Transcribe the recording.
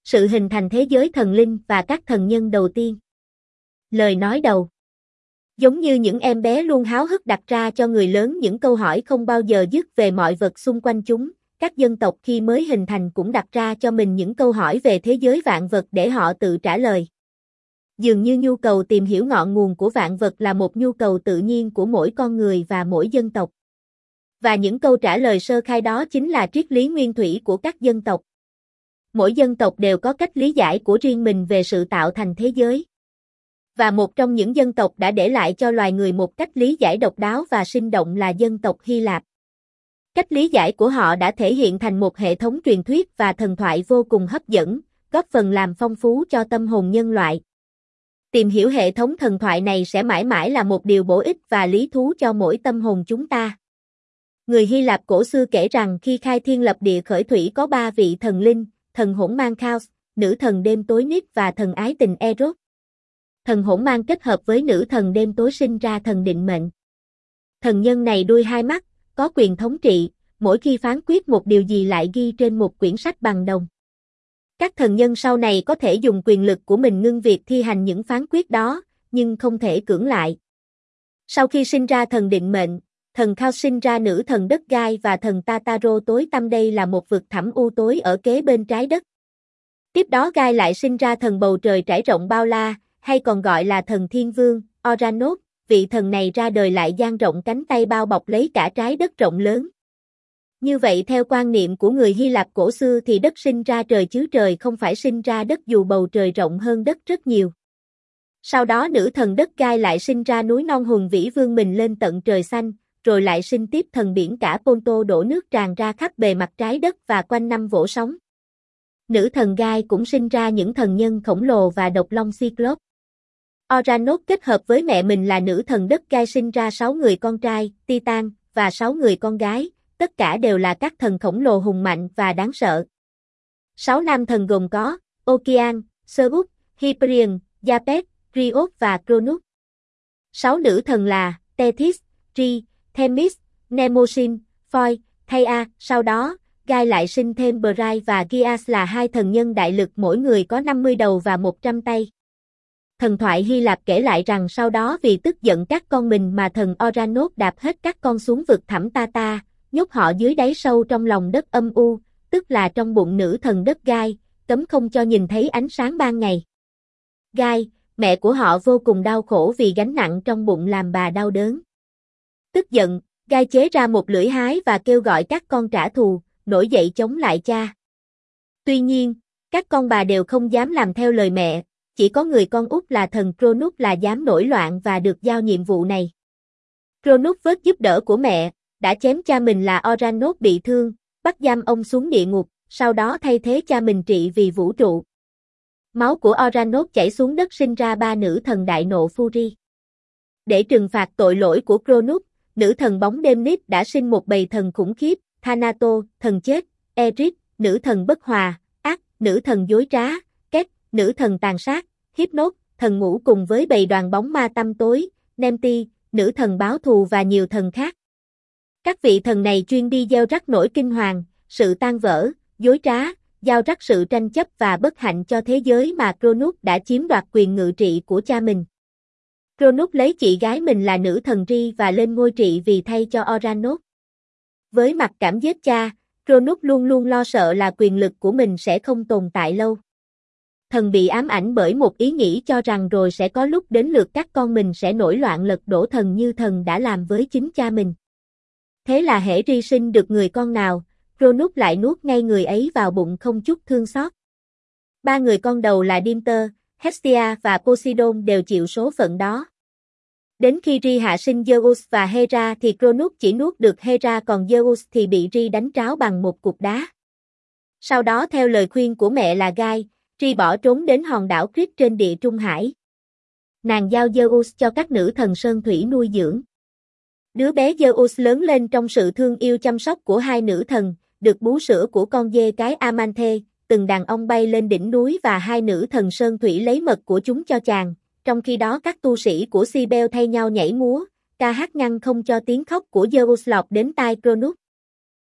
Sự hình thành thế giới thần linh và các thần nhân đầu tiên. Lời nói đầu. Giống như những em bé luôn háo hức đặt ra cho người lớn những câu hỏi không bao giờ dứt về mọi vật xung quanh chúng, các dân tộc khi mới hình thành cũng đặt ra cho mình những câu hỏi về thế giới vạn vật để họ tự trả lời. Dường như nhu cầu tìm hiểu ngọn nguồn của vạn vật là một nhu cầu tự nhiên của mỗi con người và mỗi dân tộc. Và những câu trả lời sơ khai đó chính là triết lý nguyên thủy của các dân tộc. Mỗi dân tộc đều có cách lý giải của riêng mình về sự tạo thành thế giới. Và một trong những dân tộc đã để lại cho loài người một cách lý giải độc đáo và sinh động là dân tộc Hy Lạp. Cách lý giải của họ đã thể hiện thành một hệ thống truyền thuyết và thần thoại vô cùng hấp dẫn, góp phần làm phong phú cho tâm hồn nhân loại. Tìm hiểu hệ thống thần thoại này sẽ mãi mãi là một điều bổ ích và lý thú cho mỗi tâm hồn chúng ta. Người Hy Lạp cổ xưa kể rằng khi khai thiên lập địa khởi thủy có 3 vị thần linh, thần hỗn mang Chaos, nữ thần đêm tối Nyx và thần ái tình Eros. Thần hỗn mang kết hợp với nữ thần đêm tối sinh ra thần định mệnh. Thần nhân này đuôi 2 mắt, có quyền thống trị, mỗi khi phán quyết một điều gì lại ghi trên một quyển sách bằng đồng. Các thần nhân sau này có thể dùng quyền lực của mình ngưng việc thi hành những phán quyết đó, nhưng không thể cưỡng lại. Sau khi sinh ra thần định mệnh, thần Chaos sinh ra nữ thần đất Gai và thần Tartaro tối tăm, đây là một vực thẳm u tối ở kế bên trái đất. Tiếp đó Gai lại sinh ra thần bầu trời trải rộng bao la, hay còn gọi là thần thiên vương, Ouranos, vị thần này ra đời lại dang rộng cánh tay bao bọc lấy cả trái đất rộng lớn. Như vậy theo quan niệm của người Hy Lạp cổ xưa thì đất sinh ra trời chứ trời không phải sinh ra đất dù bầu trời rộng hơn đất rất nhiều. Sau đó nữ thần đất Gai lại sinh ra núi non hùng vĩ vươn mình lên tận trời xanh, rồi lại sinh tiếp thần biển cả Ponto đổ nước tràn ra khắp bề mặt trái đất và quanh năm vỗ sóng. Nữ thần Gai cũng sinh ra những thần nhân khổng lồ và độc long Cyclops. Ouranos kết hợp với mẹ mình là nữ thần đất Gai sinh ra 6 người con trai, Titan, và 6 người con gái, tất cả đều là các thần khổng lồ hùng mạnh và đáng sợ. 6 nam thần gồm có Okean, Serpus, Hyperion, Japet, Rios và Cronus. 6 nữ thần là Tethys, Ri, Themis, Mnemosyne, Phoi, Theia. Sau đó, Gai lại sinh thêm Brai và Gias là 2 thần nhân đại lực, mỗi người có 50 đầu và 100 tay. Thần thoại Hy Lạp kể lại rằng sau đó vì tức giận các con mình mà thần Ouranos đạp hết các con xuống vực thẳm Tata, nhốt họ dưới đáy sâu trong lòng đất âm u, tức là trong bụng nữ thần đất Gai, cấm không cho nhìn thấy ánh sáng ban ngày. Gai, mẹ của họ vô cùng đau khổ vì gánh nặng trong bụng làm bà đau đớn. Tức giận, Gai chế ra một lưỡi hái và kêu gọi các con trả thù, nổi dậy chống lại cha. Tuy nhiên, các con bà đều không dám làm theo lời mẹ, chỉ có người con út là thần Cronus là dám nổi loạn và được giao nhiệm vụ này. Cronus với giúp đỡ của mẹ, đã chém cha mình là Ouranos bị thương, bắt giam ông xuống địa ngục, sau đó thay thế cha mình trị vì vũ trụ. Máu của Ouranos chảy xuống đất sinh ra 3 nữ thần đại nộ Fury. Để trừng phạt tội lỗi của Cronus, nữ thần bóng đêm Nyx đã sinh một bầy thần khủng khiếp, Thanato, thần chết, Eris, nữ thần bất hòa, Ác, nữ thần dối trá, Két, nữ thần tàn sát, Hypnos, thần ngủ cùng với bầy đoàn bóng ma tăm tối, Nemti, nữ thần báo thù và nhiều thần khác. Các vị thần này chuyên đi gieo rắc nỗi kinh hoàng, sự tan vỡ, dối trá, gieo rắc sự tranh chấp và bất hạnh cho thế giới mà Cronus đã chiếm đoạt quyền ngự trị của cha mình. Cronus lấy chị gái mình là nữ thần Ri và lên ngôi trị vì thay cho Ouranos. Với mặc cảm giết cha, Cronus luôn luôn lo sợ là quyền lực của mình sẽ không tồn tại lâu. Thần bị ám ảnh bởi một ý nghĩ cho rằng rồi sẽ có lúc đến lượt các con mình sẽ nổi loạn lật đổ thần như thần đã làm với chính cha mình. Thế là hễ Ri sinh được người con nào, Cronus lại nuốt ngay người ấy vào bụng không chút thương xót. 3 người con đầu là Demeter, Hestia và Poseidon đều chịu số phận đó. Đến khi Ri hạ sinh Zeus và Hera thì Cronus chỉ nuốt được Hera, còn Zeus thì bị Ri đánh tráo bằng một cục đá. Sau đó theo lời khuyên của mẹ là Gai, Ri bỏ trốn đến hòn đảo Crete trên địa Trung Hải. Nàng giao Zeus cho các nữ thần sơn thủy nuôi dưỡng. Đứa bé Zeus lớn lên trong sự thương yêu chăm sóc của 2 nữ thần, được bú sữa của con dê cái Amanthe, từng đàn ông bay lên đỉnh núi và 2 nữ thần sơn thủy lấy mật của chúng cho chàng, trong khi đó các tu sĩ của Cybele thay nhau nhảy múa, ca hát ngăn không cho tiếng khóc của Zeus lọt đến tai Cronus.